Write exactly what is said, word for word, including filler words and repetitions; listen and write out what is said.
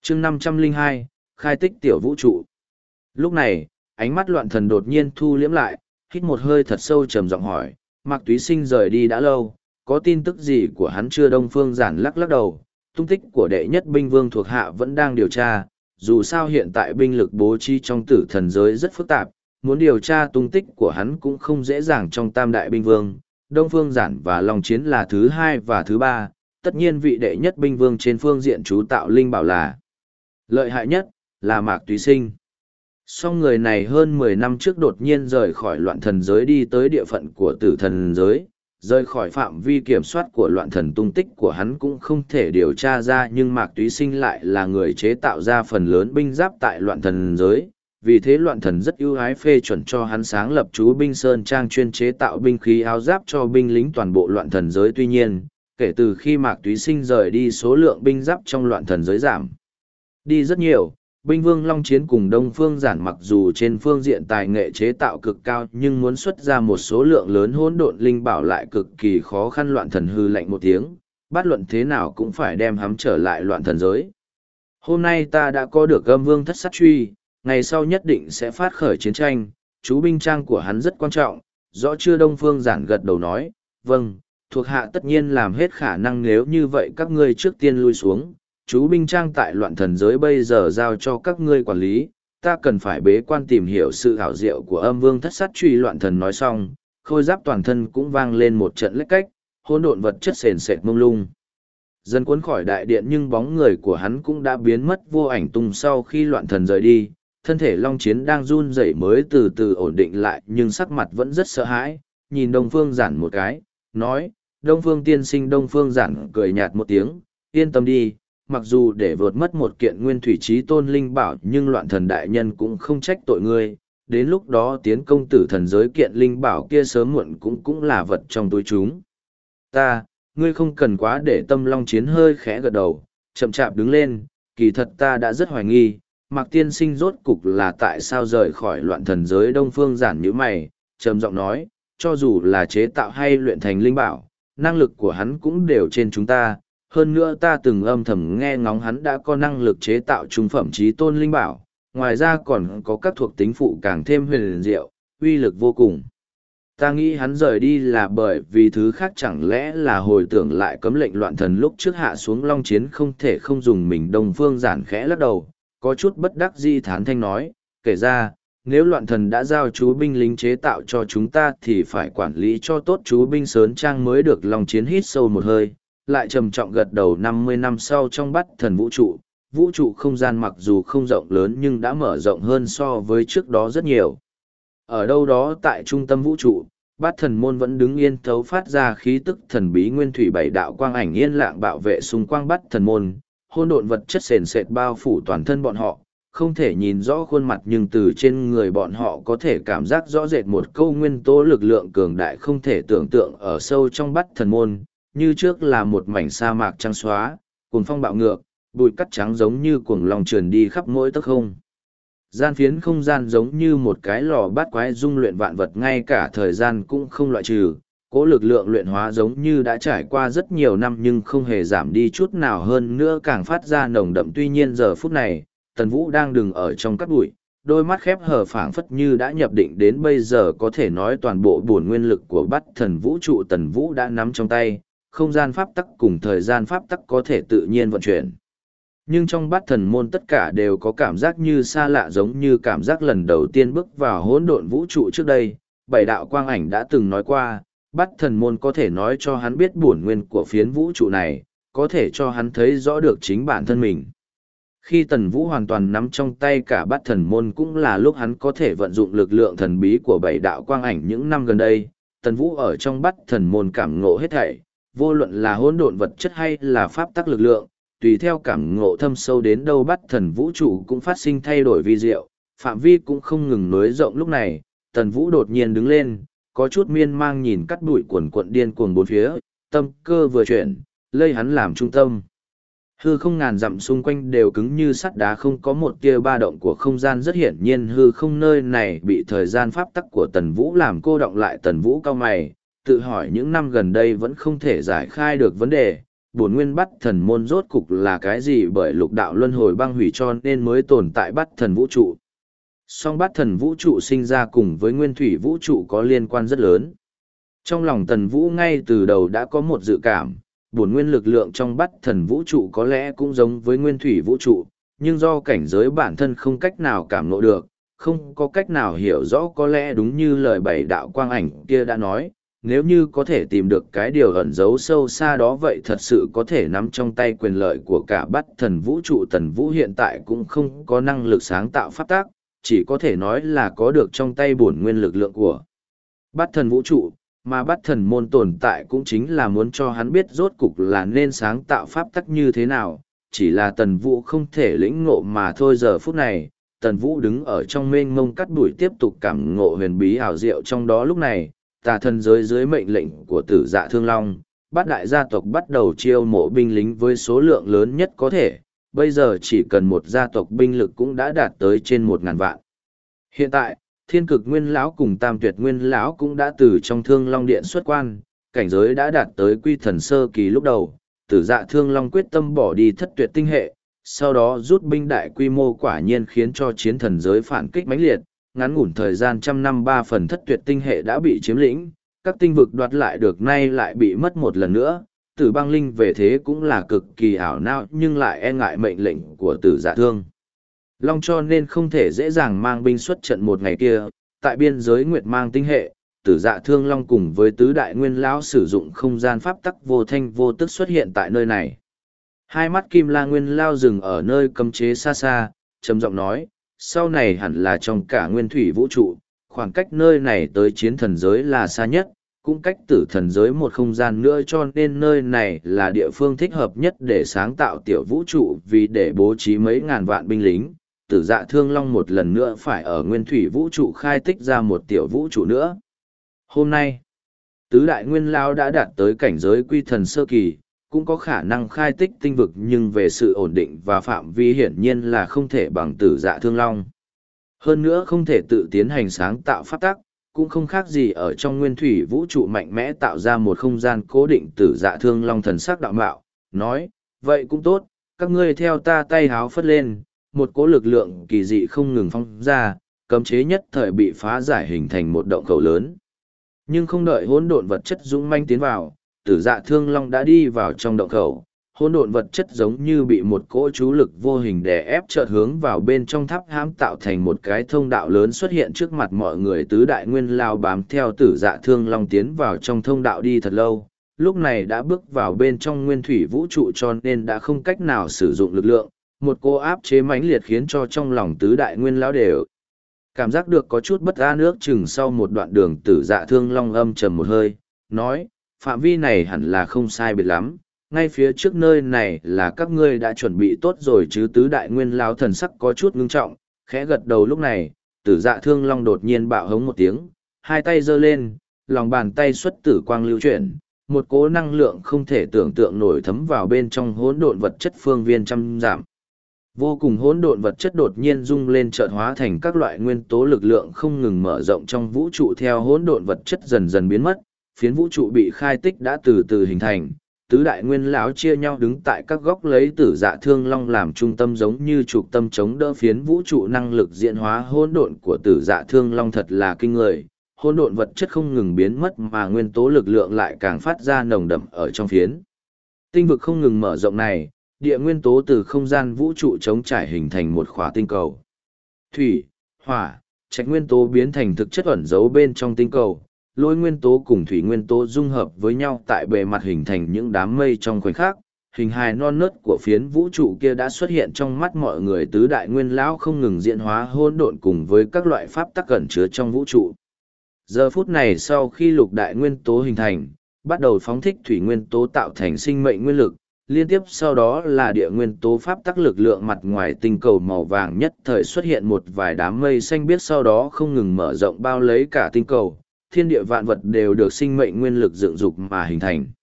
chương năm trăm lẻ hai, khai tích tiểu vũ trụ. Lúc này, ánh mắt loạn thần đột nhiên thu liễm lại, hít một hơi thật sâu trầm giọng hỏi, Mạc Túy Sinh rời đi đã lâu, có tin tức gì của hắn chưa? Đông Phương Giản lắc lắc đầu, tung tích của đệ nhất binh vương thuộc hạ vẫn đang điều tra, dù sao hiện tại binh lực bố trí trong tử thần giới rất phức tạp, muốn điều tra tung tích của hắn cũng không dễ dàng. Trong tam đại binh vương, Đông Phương Giản và Long Chiến là thứ hai và thứ ba, tất nhiên vị đệ nhất binh vương trên phương diện chú tạo linh bảo là lợi hại nhất, là Mạc Túy Sinh. Song người này hơn mười năm trước đột nhiên rời khỏi loạn thần giới đi tới địa phận của tử thần giới, rời khỏi phạm vi kiểm soát của loạn thần, tung tích của hắn cũng không thể điều tra ra, nhưng Mạc Túy Sinh lại là người chế tạo ra phần lớn binh giáp tại loạn thần giới, vì thế loạn thần rất ưu ái phê chuẩn cho hắn sáng lập chú binh Sơn Trang chuyên chế tạo binh khí áo giáp cho binh lính toàn bộ loạn thần giới. Tuy nhiên, kể từ khi Mạc Túy Sinh rời đi, số lượng binh giáp trong loạn thần giới giảm đi rất nhiều. Binh vương Long Chiến cùng Đông Phương Giản mặc dù trên phương diện tài nghệ chế tạo cực cao, nhưng muốn xuất ra một số lượng lớn hỗn độn linh bảo lại cực kỳ khó khăn. Loạn thần hư lạnh một tiếng, bất luận thế nào cũng phải đem hắn trở lại loạn thần giới. Hôm nay ta đã có được Âm Vương Thất Sát Truy, ngày sau nhất định sẽ phát khởi chiến tranh, chú binh trang của hắn rất quan trọng, rõ chưa? Đông Phương Giản gật đầu nói, vâng, thuộc hạ tất nhiên làm hết khả năng. Nếu như vậy các ngươi trước tiên lui xuống, chú binh trang tại loạn thần giới bây giờ giao cho các ngươi quản lý, ta cần phải bế quan tìm hiểu sự hảo diệu của Âm Vương Thất Sát Truy. Loạn thần nói xong, khôi giáp toàn thân cũng vang lên một trận lách cách, hỗn độn vật chất sền sệt mông lung dần cuốn khỏi đại điện, nhưng bóng người của hắn cũng đã biến mất vô ảnh tung. Sau khi loạn thần rời đi, thân thể Long Chiến đang run rẩy mới từ từ ổn định lại, nhưng sắc mặt vẫn rất sợ hãi, nhìn Đông Phương Giản một cái, nói, Đông Phương tiên sinh. Đông Phương Giản cười nhạt một tiếng, yên tâm đi, mặc dù để vượt mất một kiện nguyên thủy chí tôn linh bảo, nhưng loạn thần đại nhân cũng không trách tội ngươi, đến lúc đó tiến công tử thần giới, kiện linh bảo kia sớm muộn cũng cũng là vật trong túi chúng ta, ngươi không cần quá để tâm. Long Chiến hơi khẽ gật đầu, chậm chạp đứng lên, kỳ thật ta đã rất hoài nghi, Mạc tiên sinh rốt cục là tại sao rời khỏi loạn thần giới. Đông Phương Giản nhíu mày, trầm giọng nói, cho dù là chế tạo hay luyện thành linh bảo, năng lực của hắn cũng đều trên chúng ta. Hơn nữa ta từng âm thầm nghe ngóng hắn đã có năng lực chế tạo trung phẩm chí tôn linh bảo, ngoài ra còn có các thuộc tính phụ càng thêm huyền diệu, uy lực vô cùng. Ta nghĩ hắn rời đi là bởi vì thứ khác, chẳng lẽ là hồi tưởng lại cấm lệnh loạn thần lúc trước hạ xuống. Long Chiến không thể không dùng mình. Đông Phương Giản khẽ lắc đầu, có chút bất đắc dĩ thán thanh nói, kể ra, nếu loạn thần đã giao chú binh lính chế tạo cho chúng ta thì phải quản lý cho tốt chú binh Sơn Trang mới được. Long Chiến hít sâu một hơi, lại trầm trọng gật đầu. Năm mươi năm sau, trong Bát Thần vũ trụ, vũ trụ không gian mặc dù không rộng lớn nhưng đã mở rộng hơn so với trước đó rất nhiều. Ở đâu đó tại trung tâm vũ trụ, Bát Thần môn vẫn đứng yên, thấu phát ra khí tức thần bí nguyên thủy, bảy đạo quang ảnh yên lặng bảo vệ xung quanh Bát Thần môn. Hỗn độn vật chất sền sệt bao phủ toàn thân bọn họ, không thể nhìn rõ khuôn mặt, nhưng từ trên người bọn họ có thể cảm giác rõ rệt một câu nguyên tố lực lượng cường đại không thể tưởng tượng. Ở sâu trong Bát Thần môn, như trước là một mảnh sa mạc trắng xóa, cuồng phong bạo ngược, bụi cắt trắng giống như cuồng long trườn đi khắp mỗi tấc không gian. Phiến không gian giống như một cái lò bát quái dung luyện vạn vật, ngay cả thời gian cũng không loại trừ. Cỗ lực lượng luyện hóa giống như đã trải qua rất nhiều năm nhưng không hề giảm đi chút nào, hơn nữa càng phát ra nồng đậm. Tuy nhiên giờ phút này, Tần Vũ đang đứng ở trong cát bụi, đôi mắt khép hờ phảng phất như đã nhập định. Đến bây giờ có thể nói toàn bộ bổn nguyên lực của Bát Thần vũ trụ Tần Vũ đã nắm trong tay, không gian pháp tắc cùng thời gian pháp tắc có thể tự nhiên vận chuyển. Nhưng trong Bát Thần môn tất cả đều có cảm giác như xa lạ, giống như cảm giác lần đầu tiên bước vào hỗn độn vũ trụ. Trước đây, bảy đạo quang ảnh đã từng nói qua, Bát Thần môn có thể nói cho hắn biết bổn nguyên của phiến vũ trụ này, có thể cho hắn thấy rõ được chính bản thân mình. Khi Tần Vũ hoàn toàn nắm trong tay cả Bát Thần môn cũng là lúc hắn có thể vận dụng lực lượng thần bí của bảy đạo quang ảnh. Những năm gần đây, Tần Vũ ở trong Bát Thần môn cảm ngộ hết thảy, vô luận là hỗn độn vật chất hay là pháp tắc lực lượng, tùy theo cảm ngộ thâm sâu đến đâu, Bát Thần vũ trụ cũng phát sinh thay đổi vi diệu, phạm vi cũng không ngừng nối rộng. Lúc này, Tần Vũ đột nhiên đứng lên, có chút miên mang nhìn cắt bụi cuồn cuộn điên cuồng bốn phía, tâm cơ vừa chuyển, lây hắn làm trung tâm. Hư không ngàn dặm xung quanh đều cứng như sắt đá, không có một tia ba động của không gian. Rất hiển nhiên hư không nơi này bị thời gian pháp tắc của Tần Vũ làm cô động lại. Tần Vũ cau mày, tự hỏi những năm gần đây vẫn không thể giải khai được vấn đề, bổn nguyên bắt thần môn rốt cục là cái gì, bởi lục đạo luân hồi băng hủy cho nên mới tồn tại bắt thần vũ trụ. Song bắt thần vũ trụ sinh ra cùng với nguyên thủy vũ trụ có liên quan rất lớn. Trong lòng Tần Vũ ngay từ đầu đã có một dự cảm, bổn nguyên lực lượng trong bắt thần vũ trụ có lẽ cũng giống với nguyên thủy vũ trụ, nhưng do cảnh giới bản thân không cách nào cảm ngộ được, không có cách nào hiểu rõ, có lẽ đúng như lời bảy đạo quang ảnh kia đã nói, nếu như có thể tìm được cái điều ẩn giấu sâu xa đó vậy thật sự có thể nắm trong tay quyền lợi của cả bắt thần vũ trụ. Tần Vũ hiện tại cũng không có năng lực sáng tạo pháp tác, chỉ có thể nói là có được trong tay bổn nguyên lực lượng của bắt thần vũ trụ, mà bắt thần môn tồn tại cũng chính là muốn cho hắn biết rốt cục là nên sáng tạo pháp tắc như thế nào, chỉ là Tần Vũ không thể lĩnh ngộ mà thôi. Giờ phút này, Tần Vũ đứng ở trong mênh mông cắt bụi tiếp tục cảm ngộ huyền bí ảo diệu trong đó. Lúc này, tà thần giới dưới mệnh lệnh của Tử Dạ Thương Long, bát đại gia tộc bắt đầu chiêu mộ binh lính với số lượng lớn nhất có thể, bây giờ chỉ cần một gia tộc binh lực cũng đã đạt tới trên một ngàn vạn. Hiện tại, Thiên Cực Nguyên lão cùng Tam Tuyệt Nguyên lão cũng đã từ trong Thương Long Điện xuất quan, cảnh giới đã đạt tới quy thần sơ kỳ. Lúc đầu, Tử Dạ Thương Long quyết tâm bỏ đi thất tuyệt tinh hệ, sau đó rút binh đại quy mô, quả nhiên khiến cho chiến thần giới phản kích mãnh liệt, ngắn ngủn thời gian trăm năm ba phần thất tuyệt tinh hệ đã bị chiếm lĩnh, các tinh vực đoạt lại được nay lại bị mất một lần nữa. Tử Băng Linh về thế cũng là cực kỳ ảo não, nhưng lại e ngại mệnh lệnh của Tử Dạ Thương Long cho nên không thể dễ dàng mang binh xuất trận. Một ngày kia, tại biên giới Nguyệt Mang tinh hệ, Tử Dạ Thương Long cùng với tứ đại nguyên lão sử dụng không gian pháp tắc vô thanh vô tức xuất hiện tại nơi này. Hai mắt Kim La Nguyên Lao dừng ở nơi cấm chế xa xa, trầm giọng nói, sau này hẳn là trong cả nguyên thủy vũ trụ, khoảng cách nơi này tới chiến thần giới là xa nhất, cũng cách tử thần giới một không gian nữa, cho nên nơi này là địa phương thích hợp nhất để sáng tạo tiểu vũ trụ. Vì để bố trí mấy ngàn vạn binh lính, Tử Dạ Thương Long một lần nữa phải ở nguyên thủy vũ trụ khai tích ra một tiểu vũ trụ nữa. Hôm nay, tứ đại nguyên lao đã đạt tới cảnh giới quy thần sơ kỳ, cũng có khả năng khai tích tinh vực, nhưng về sự ổn định và phạm vi hiển nhiên là không thể bằng Tử Dạ Thương Long. Hơn nữa không thể tự tiến hành sáng tạo pháp tắc, cũng không khác gì ở trong nguyên thủy vũ trụ mạnh mẽ tạo ra một không gian cố định. Tử Dạ Thương Long thần sắc đạo mạo, nói, vậy cũng tốt, các ngươi theo ta. Tay háo phất lên, một cỗ lực lượng kỳ dị không ngừng phong ra, cấm chế nhất thời bị phá giải hình thành một động khẩu lớn. Nhưng không đợi hỗn độn vật chất dũng manh tiến vào, Tử Dạ Thương Long đã đi vào trong động khẩu. Hỗn độn vật chất giống như bị một cỗ chú lực vô hình đè ép, chợt hướng vào bên trong tháp hãm, tạo thành một cái thông đạo lớn xuất hiện trước mặt mọi người. Tứ đại nguyên lao bám theo Tử Dạ Thương Long tiến vào trong thông đạo đi thật lâu, lúc này đã bước vào bên trong nguyên thủy vũ trụ cho nên đã không cách nào sử dụng lực lượng. Một cô áp chế mãnh liệt khiến cho trong lòng tứ đại nguyên lão đều cảm giác được có chút bất an. Nước chừng sau một đoạn đường, Tử Dạ Thương Long âm trầm một hơi, nói, phạm vi này hẳn là không sai biệt lắm, ngay phía trước nơi này là các ngươi đã chuẩn bị tốt rồi chứ? Tứ đại nguyên lão thần sắc có chút ngưng trọng, khẽ gật đầu. Lúc này, Tử Dạ Thương Long đột nhiên bạo hống một tiếng, hai tay giơ lên, lòng bàn tay xuất tử quang lưu chuyển, một cỗ năng lượng không thể tưởng tượng nổi thấm vào bên trong hỗn độn vật chất phương viên trăm dặm. Vô cùng hỗn độn vật chất đột nhiên rung lên, chợt hóa thành các loại nguyên tố lực lượng không ngừng mở rộng trong vũ trụ. Theo hỗn độn vật chất dần dần biến mất, phiến vũ trụ bị khai tích đã từ từ hình thành. Tứ đại nguyên lão chia nhau đứng tại các góc, lấy Tử Dạ Thương Long làm trung tâm, giống như trục tâm chống đỡ phiến vũ trụ. Năng lực diễn hóa hỗn độn của Tử Dạ Thương Long thật là kinh người, hỗn độn vật chất không ngừng biến mất mà nguyên tố lực lượng lại càng phát ra nồng đậm ở trong phiến tinh vực không ngừng mở rộng này. Địa nguyên tố từ không gian vũ trụ trống trải hình thành một khỏa tinh cầu. Thủy, hỏa, trạch nguyên tố biến thành thực chất ẩn giấu bên trong tinh cầu. Lôi nguyên tố cùng thủy nguyên tố dung hợp với nhau tại bề mặt hình thành những đám mây trong khoảnh khắc. Hình hài non nớt của phiến vũ trụ kia đã xuất hiện trong mắt mọi người. Tứ đại nguyên lão không ngừng diễn hóa hỗn độn cùng với các loại pháp tắc ẩn chứa trong vũ trụ. Giờ phút này, sau khi lục đại nguyên tố hình thành, bắt đầu phóng thích thủy nguyên tố tạo thành sinh mệnh nguyên lực. Liên tiếp sau đó là địa nguyên tố pháp tắc lực lượng. Mặt ngoài tinh cầu màu vàng nhất thời xuất hiện một vài đám mây xanh biếc, sau đó không ngừng mở rộng bao lấy cả tinh cầu. Thiên địa vạn vật đều được sinh mệnh nguyên lực dựng dục mà hình thành.